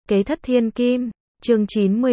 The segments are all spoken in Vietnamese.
Kế thất thiên kim, chương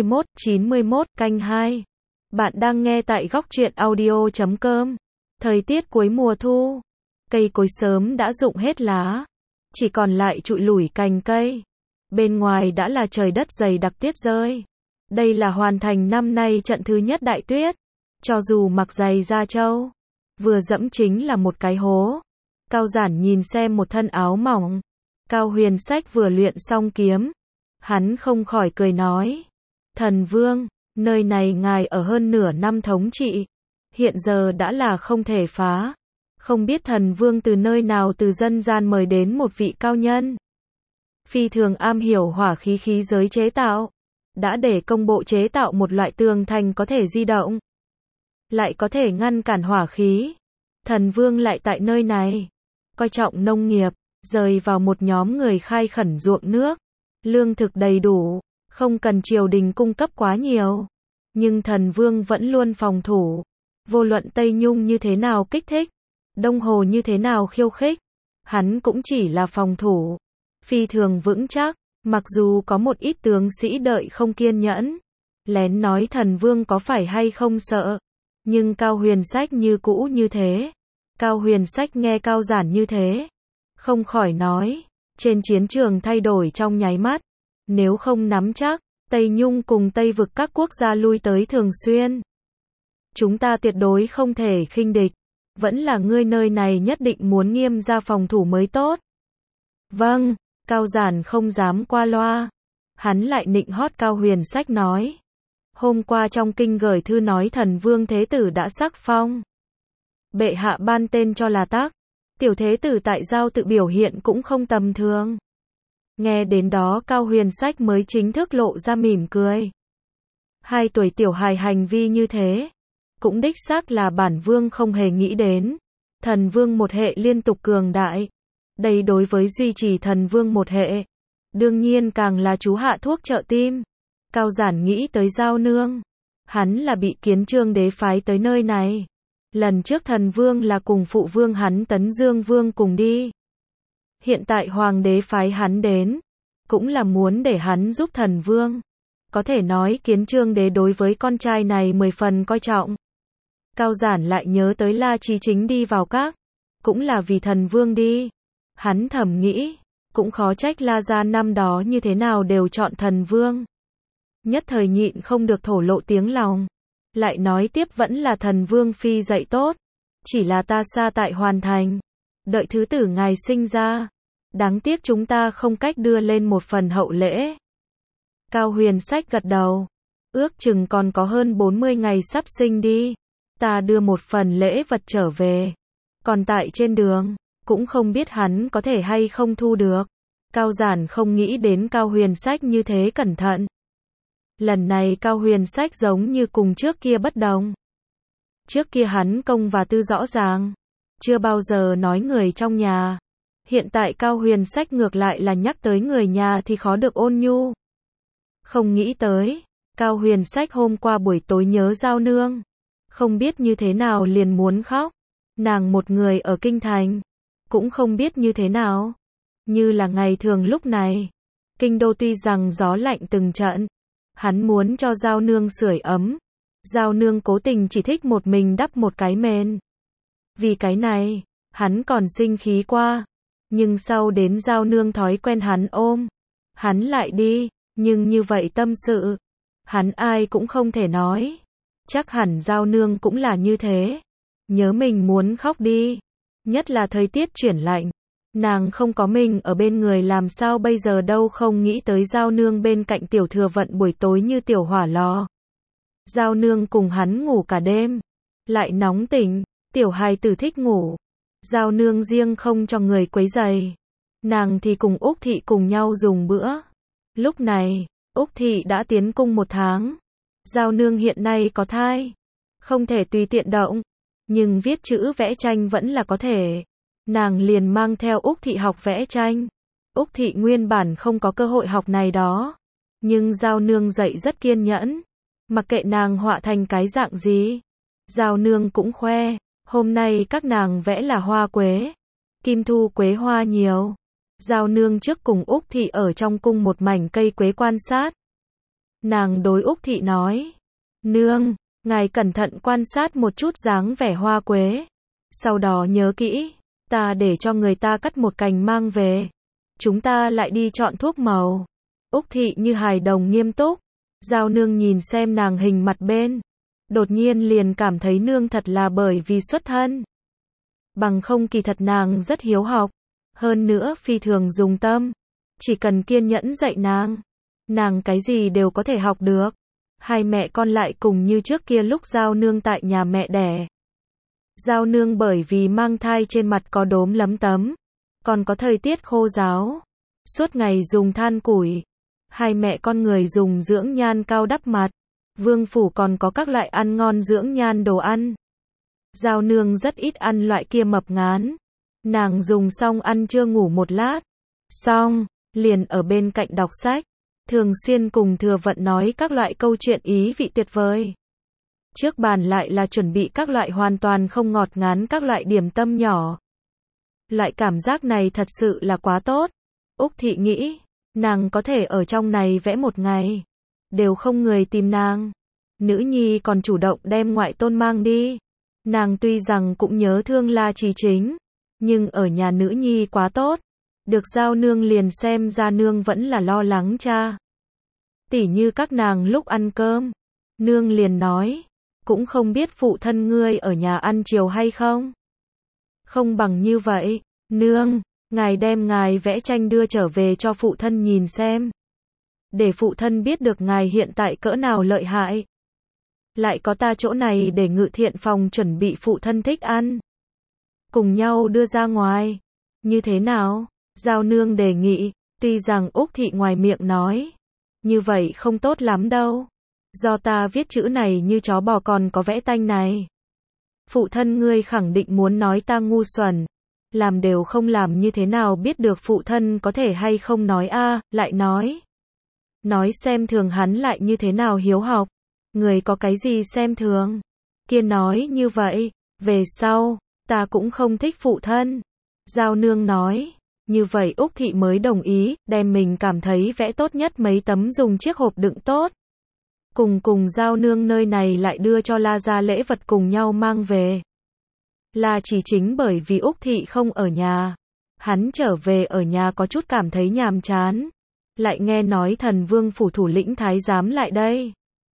91, canh 2. Bạn đang nghe tại góc truyện audio.com. Thời tiết cuối mùa thu, cây cối sớm đã rụng hết lá, chỉ còn lại trụi lủi cành cây. Bên ngoài đã là trời đất dày đặc tuyết rơi. Đây là hoàn thành năm nay trận thứ nhất đại tuyết. Cho dù mặc giày da trâu, vừa dẫm chính là một cái hố. Cao Giản nhìn xem một thân áo mỏng. Cao Huyền Sách vừa luyện xong kiếm. Hắn không khỏi cười nói. Thần Vương, nơi này ngài ở hơn nửa năm thống trị. Hiện giờ đã là không thể phá. Không biết thần Vương từ nơi nào từ dân gian mời đến một vị cao nhân. Phi thường am hiểu hỏa khí khí giới chế tạo. Đã để công bộ chế tạo một loại tường thành có thể di động. Lại có thể ngăn cản hỏa khí. Thần Vương lại tại nơi này. Coi trọng nông nghiệp. Rời vào một nhóm người khai khẩn ruộng nước. Lương thực đầy đủ. Không cần triều đình cung cấp quá nhiều. Nhưng thần Vương vẫn luôn phòng thủ. Vô luận Tây Nhung như thế nào kích thích. Đông Hồ như thế nào khiêu khích. Hắn cũng chỉ là phòng thủ. Phi thường vững chắc. Mặc dù có một ít tướng sĩ đợi không kiên nhẫn. Lén nói thần Vương có phải hay không sợ. Nhưng Cao Huyền Sách như cũ như thế. Cao Huyền Sách nghe Cao Giản như thế. Không khỏi nói. Trên chiến trường thay đổi trong nháy mắt. Nếu không nắm chắc, Tây Nhung cùng Tây vực các quốc gia lui tới thường xuyên. Chúng ta tuyệt đối không thể khinh địch. Vẫn là ngươi nơi này nhất định muốn nghiêm ra phòng thủ mới tốt. Vâng, Cao Giản không dám qua loa. Hắn lại nịnh hót Cao Huyền Sách nói. Hôm qua trong kinh gửi thư nói thần Vương Thế Tử đã sắc phong. Bệ hạ ban tên cho là Tắc. Tiểu Thế Tử tại Giao Tự biểu hiện cũng không tầm thường. Nghe đến đó Cao Huyền Sách mới chính thức lộ ra mỉm cười. 2 tuổi tiểu hài hành vi như thế. Cũng đích xác là bản Vương không hề nghĩ đến. Thần Vương một hệ liên tục cường đại. Đây đối với duy trì thần Vương một hệ. Đương nhiên càng là chú hạ thuốc trợ tim. Cao Giản nghĩ tới Giao Nương. Hắn là bị Kiến Trương đế phái tới nơi này. Lần trước thần Vương là cùng phụ vương hắn Tấn Dương Vương cùng đi. Hiện tại hoàng đế phái hắn đến. Cũng là muốn để hắn giúp thần Vương. Có thể nói Kiến Trương đế đối với con trai này 10 phần coi trọng. Cao Giản lại nhớ tới La Chí Chính đi vào các. Cũng là vì thần Vương đi. Hắn thầm nghĩ. Cũng khó trách La gia năm đó như thế nào đều chọn thần Vương. Nhất thời nhịn không được thổ lộ tiếng lòng. Lại nói tiếp vẫn là thần Vương phi dạy tốt. Chỉ là ta xa tại hoàn thành. Đợi thứ tử ngài sinh ra. Đáng tiếc chúng ta không cách đưa lên một phần hậu lễ. Cao Huyền Sách gật đầu. Ước chừng còn có hơn 40 ngày sắp sinh đi. Ta đưa một phần lễ vật trở về. Còn tại trên đường, cũng không biết hắn có thể hay không thu được. Cao Giản không nghĩ đến Cao Huyền Sách như thế cẩn thận. Lần này Cao Huyền Sách giống như cùng trước kia bất đồng. Trước kia hắn công và tư rõ ràng. Chưa bao giờ nói người trong nhà. Hiện tại Cao Huyền Sách ngược lại là nhắc tới người nhà thì khó được ôn nhu. Không nghĩ tới, Cao Huyền Sách hôm qua buổi tối nhớ Giao Nương. Không biết như thế nào liền muốn khóc. Nàng một người ở kinh thành. Cũng không biết như thế nào. Như là ngày thường lúc này. Kinh đô tuy rằng gió lạnh từng trận. Hắn muốn cho Giao Nương sưởi ấm. Giao Nương cố tình chỉ thích một mình đắp một cái mền. Vì cái này, hắn còn sinh khí qua. Nhưng sau đến Giao Nương thói quen hắn ôm. Hắn lại đi, nhưng như vậy tâm sự. Hắn ai cũng không thể nói. Chắc hẳn Giao Nương cũng là như thế. Nhớ mình muốn khóc đi. Nhất là thời tiết chuyển lạnh. Nàng không có mình ở bên người làm sao bây giờ đâu không nghĩ tới Giao Nương bên cạnh Tiểu Thừa Vận buổi tối như tiểu hỏa lò. Giao Nương cùng hắn ngủ cả đêm. Lại nóng tỉnh, tiểu hài tử thích ngủ. Giao Nương riêng không cho người quấy rầy. Nàng thì cùng Úc Thị cùng nhau dùng bữa. Lúc này, Úc Thị đã tiến cung 1 tháng. Giao Nương hiện nay có thai. Không thể tùy tiện động. Nhưng viết chữ vẽ tranh vẫn là có thể. Nàng liền mang theo Úc Thị học vẽ tranh. Úc Thị nguyên bản không có cơ hội học này đó. Nhưng Giao Nương dạy rất kiên nhẫn. Mặc kệ nàng họa thành cái dạng gì. Giao Nương cũng khoe. Hôm nay các nàng vẽ là hoa quế. Kim thu quế hoa nhiều. Giao Nương trước cùng Úc Thị ở trong cung một mảnh cây quế quan sát. Nàng đối Úc Thị nói, Nương, ngài cẩn thận quan sát một chút dáng vẻ hoa quế. Sau đó nhớ kỹ, ta để cho người ta cắt một cành mang về. Chúng ta lại đi chọn thuốc màu. Úc Thị như hài đồng nghiêm túc. Giao Nương nhìn xem nàng hình mặt bên. Đột nhiên liền cảm thấy nương thật là bởi vì xuất thân. Bằng không kỳ thật nàng rất hiếu học. Hơn nữa phi thường dùng tâm. Chỉ cần kiên nhẫn dạy nàng cái gì đều có thể học được. Hai mẹ con lại cùng như trước kia lúc Giao Nương tại nhà mẹ đẻ. Giao Nương bởi vì mang thai trên mặt có đốm lấm tấm. Còn có thời tiết khô ráo. Suốt ngày dùng than củi. Hai mẹ con người dùng dưỡng nhan cao đắp mặt. Vương phủ còn có các loại ăn ngon dưỡng nhan đồ ăn. Giao Nương rất ít ăn loại kia mập ngán. Nàng dùng xong ăn trưa ngủ một lát. Xong, liền ở bên cạnh đọc sách. Thường xuyên cùng Thừa Vận nói các loại câu chuyện ý vị tuyệt vời. Trước bàn lại là chuẩn bị các loại hoàn toàn không ngọt ngán các loại điểm tâm nhỏ. Loại cảm giác này thật sự là quá tốt. Úc Thị nghĩ, nàng có thể ở trong này vẽ một ngày. Đều không người tìm nàng. Nữ nhi còn chủ động đem ngoại tôn mang đi. Nàng tuy rằng cũng nhớ thương La Trì Chính. Nhưng ở nhà nữ nhi quá tốt. Được Giao Nương liền xem ra nương vẫn là lo lắng cha. Tỉ như các nàng lúc ăn cơm. Nương liền nói. Cũng không biết phụ thân ngươi ở nhà ăn chiều hay không. Không bằng như vậy. Nương, ngài đem ngài vẽ tranh đưa trở về cho phụ thân nhìn xem. Để phụ thân biết được ngài hiện tại cỡ nào lợi hại. Lại có ta chỗ này để Ngự Thiện phòng chuẩn bị phụ thân thích ăn. Cùng nhau đưa ra ngoài. Như thế nào? Giao Nương đề nghị. Tuy rằng Úc Thị ngoài miệng nói. Như vậy không tốt lắm đâu. Do ta viết chữ này như chó bò còn có vẽ tanh này. Phụ thân ngươi khẳng định muốn nói ta ngu xuẩn. Làm đều không làm như thế nào biết được phụ thân có thể hay không nói a, lại nói. Nói xem thường hắn lại như thế nào hiếu học. Người có cái gì xem thường. Kia nói như vậy, về sau, ta cũng không thích phụ thân. Giao Nương nói. Như vậy Úc Thị mới đồng ý, đem mình cảm thấy vẽ tốt nhất mấy tấm dùng chiếc hộp đựng tốt. Cùng Giao Nương nơi này lại đưa cho La gia lễ vật cùng nhau mang về. La Trì Chính bởi vì Úc Thị không ở nhà. Hắn trở về ở nhà có chút cảm thấy nhàm chán. Lại nghe nói Thần Vương phủ thủ lĩnh thái giám lại đây.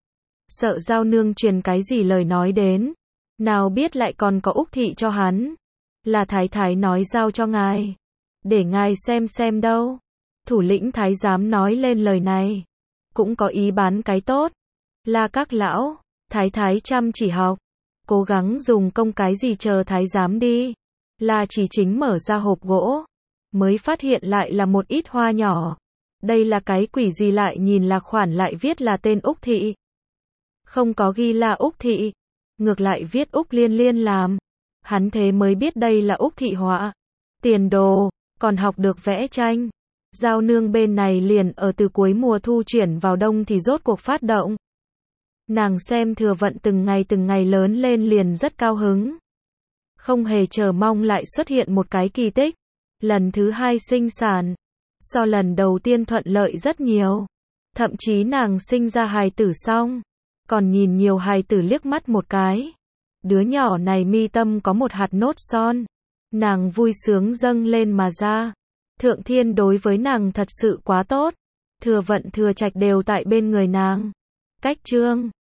Sợ Giao Nương truyền cái gì lời nói đến. Nào biết lại còn có Úc Thị cho hắn. Là thái thái nói giao cho ngài. Để ngài xem đâu. Thủ lĩnh thái giám nói lên lời này. Cũng có ý bán cái tốt. La các lão, thái thái chăm chỉ học. Cố gắng dùng công cái gì chờ thái giám đi. La Trì Chính mở ra hộp gỗ. Mới phát hiện lại là một ít hoa nhỏ. Đây là cái quỷ gì lại nhìn là khoản lại viết là tên Úc Thị. Không có ghi là Úc Thị. Ngược lại viết Úc Liên Liên làm. Hắn thế mới biết đây là Úc Thị họa. Tiền đồ, còn học được vẽ tranh. Giao Nương bên này liền ở từ cuối mùa thu chuyển vào đông thì rốt cuộc phát động. Nàng xem Thừa Vận từng ngày lớn lên liền rất cao hứng. Không hề chờ mong lại xuất hiện một cái kỳ tích. Lần thứ hai sinh sản. So lần đầu tiên thuận lợi rất nhiều. Thậm chí nàng sinh ra hài tử xong. Còn nhìn nhiều hài tử liếc mắt một cái. Đứa nhỏ này mi tâm có một hạt nốt son. Nàng vui sướng dâng lên mà ra. Thượng thiên đối với nàng thật sự quá tốt. Thừa Vận Thừa Trạch đều tại bên người nàng. Cách chương